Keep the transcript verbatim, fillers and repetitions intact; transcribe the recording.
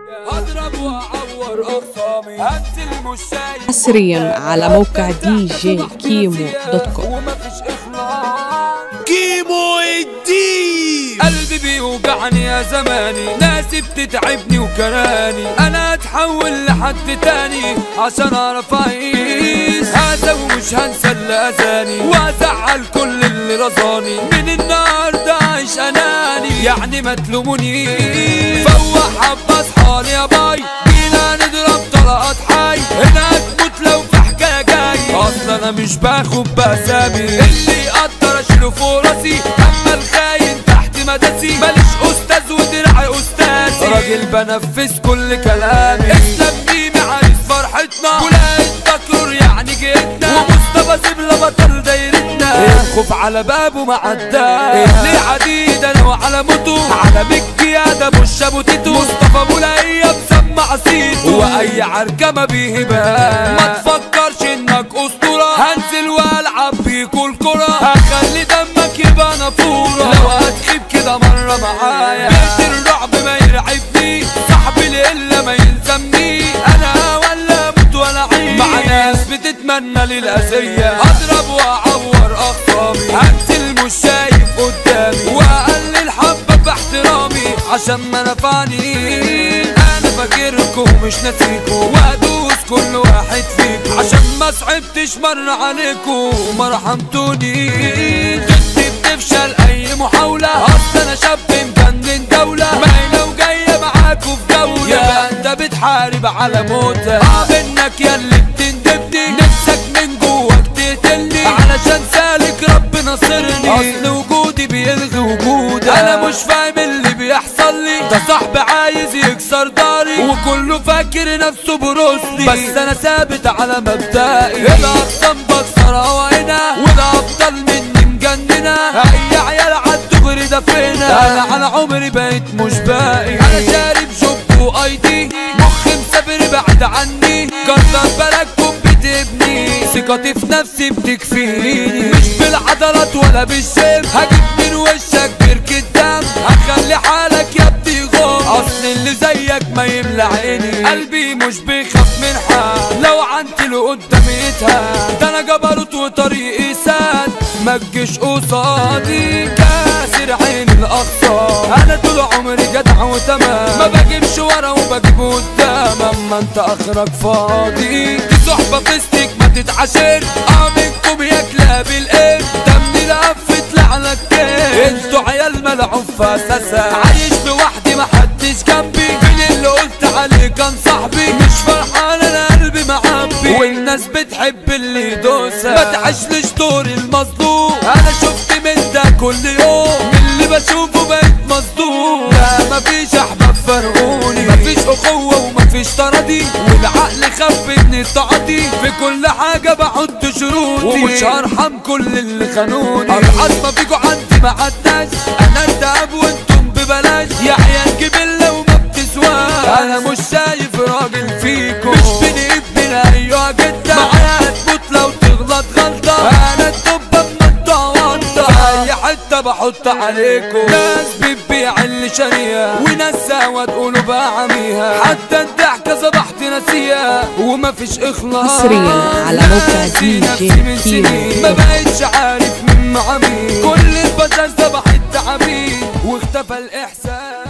اضرب واعور اخصامي هنزل مش شايف حصريا على موقع دي جي كيمو دوت كوم. ومفيش اخلاص كيمو الدين. قلبي بيوجعني يا زماني، ناسي بتتعبني وكراني، انا اتحول لحد تاني عشان اعرف اعيش. هذا ومش هنسى اللي اذاني وازعل كل اللي رضاني، من النهارده عايش اناني يعني ما تلومونيش. فوق حبه اصحالي يا باي، جينا نضرب طلقات حي، هنا هتموت لو في حكايه جاي. اصلا انا مش باخد باسامي، اللي يقدر اشيله فوق راسي، اما الخاين تحت مداسي. ماليش استاذ ودرعي استاذي، راجل بنفذ كل كلامي. اسلام ميمي عريس فرحتنا، ولاية بكر يعني جيتنا، ومصطفى زبلة بطل دايرتنا. الخوف على بابه معداش، ليه عديد انا وعلى موتو، على بالقيادة مش ابو تيتو. مصطفى مولاية مسمع صيته، واي عركة ما بيهبهاش. ما تفكرش انك اسطورة، هنزل والعب بيكوا الكرة، هخلي دمك يبقى نافورة لو هتخيب كده مرة معايا. بيت الرعب ما يرعبني، صاحبي القلة ما يلزمني، انا ولا اموت ولا عيش مع ناس بتتمنى للأذية. اضرب واعور اخصامي، هنزل مش شايف قدامي، واقلل حبة باحترامي عشان ما نفعنيش. انا فاكركم مش ناسيكم، وادوس كل واحد فيكم عشان ما صعبتش مرة عليكم وما رحمتونيش. ضدي بتفشل اي محاولة، اصل انا شاب مجنن دولة، باينة وجاية معاكوا في جولة، يبقى انت بتحارب على موتك. اه منك ياللي بتندبني، نفسك من جواك تقتلني، علشان سالك رب ناصرني، اصل وجودي بيلغي وجودك. انا مش فاهم اللي بيحصل لي، ده صاحبي عايز يكسر داري، وكله فاكر نفسه بروسلي، بس انا ثابت على مبدئي. الاقسام بكسرها هنا، والابطال مني مجننه، اي عيال عالدغري دفينا، انا على عمري بقيت مش باقي. انا شارب شوب واي دي، مخي مسافر بعد عني، كتر بالكم بتبني، ثقتي في نفسي بتكفيني، مش بالعضلات ولا بالشيب، هجيب من وشك بركة دم، هخلي حالك يا ابني غم، اصل اللي زيك ما يملى عيني. قلبي مش بيخاف من حد، لو عنت له قدامي يتهان، ده انا جبروت وطريقي ساد، ما تجيش قصادي كاسر عين الاقصى. انا طول عمري جدع وتمام، ما بجيبش ورا وبجيب قدام، اما انت اخرك فاضي. دي صحبة فيستك ما تتعاشر، اه منكم يا كلاب القرد، دمي لقفت لعنك كده، انتوا عيال ملعوب في اساسا. عايش لوحدي محدش جنبي، فين اللي قلت عليه كان صاحبي، مش فرحان انا قلبي معبي، والناس بتحب اللي يدوسها، ما تعيشليش دور المظلوم. انا شفت من ده كل يوم، من اللي بشوفه بقيت مصدوم. لا مفيش احباب فرقوني، مفيش اخوة ومفيش تراضي، والعقل خف من التعاطي، في كل حاجة بحط شروطي، ومش هرحم كل اللي خانوني. العظمة فيكوا عندي ما عداش، انا الدهب وانتم ببلاش، يا عيال جبلة وما بتسواش، انا مش شايف راجل فيكم، مش بني ابن ايوه جدا، معايا هتموت لو تغلط غلطة، انا الدبة من الطوانطة، في اي حتة بحط عليكم، ناس بتبيع اللي شاريها، وناس سوا تقولوا بعميها، حتى الضحكة صبحت ناسيها ومفيش اخلاص. حصريا على موقع دي جي كيمو، ما بقتش عارف مين مع مين، كل البشر صبحت تعابين واختفى الاحساس.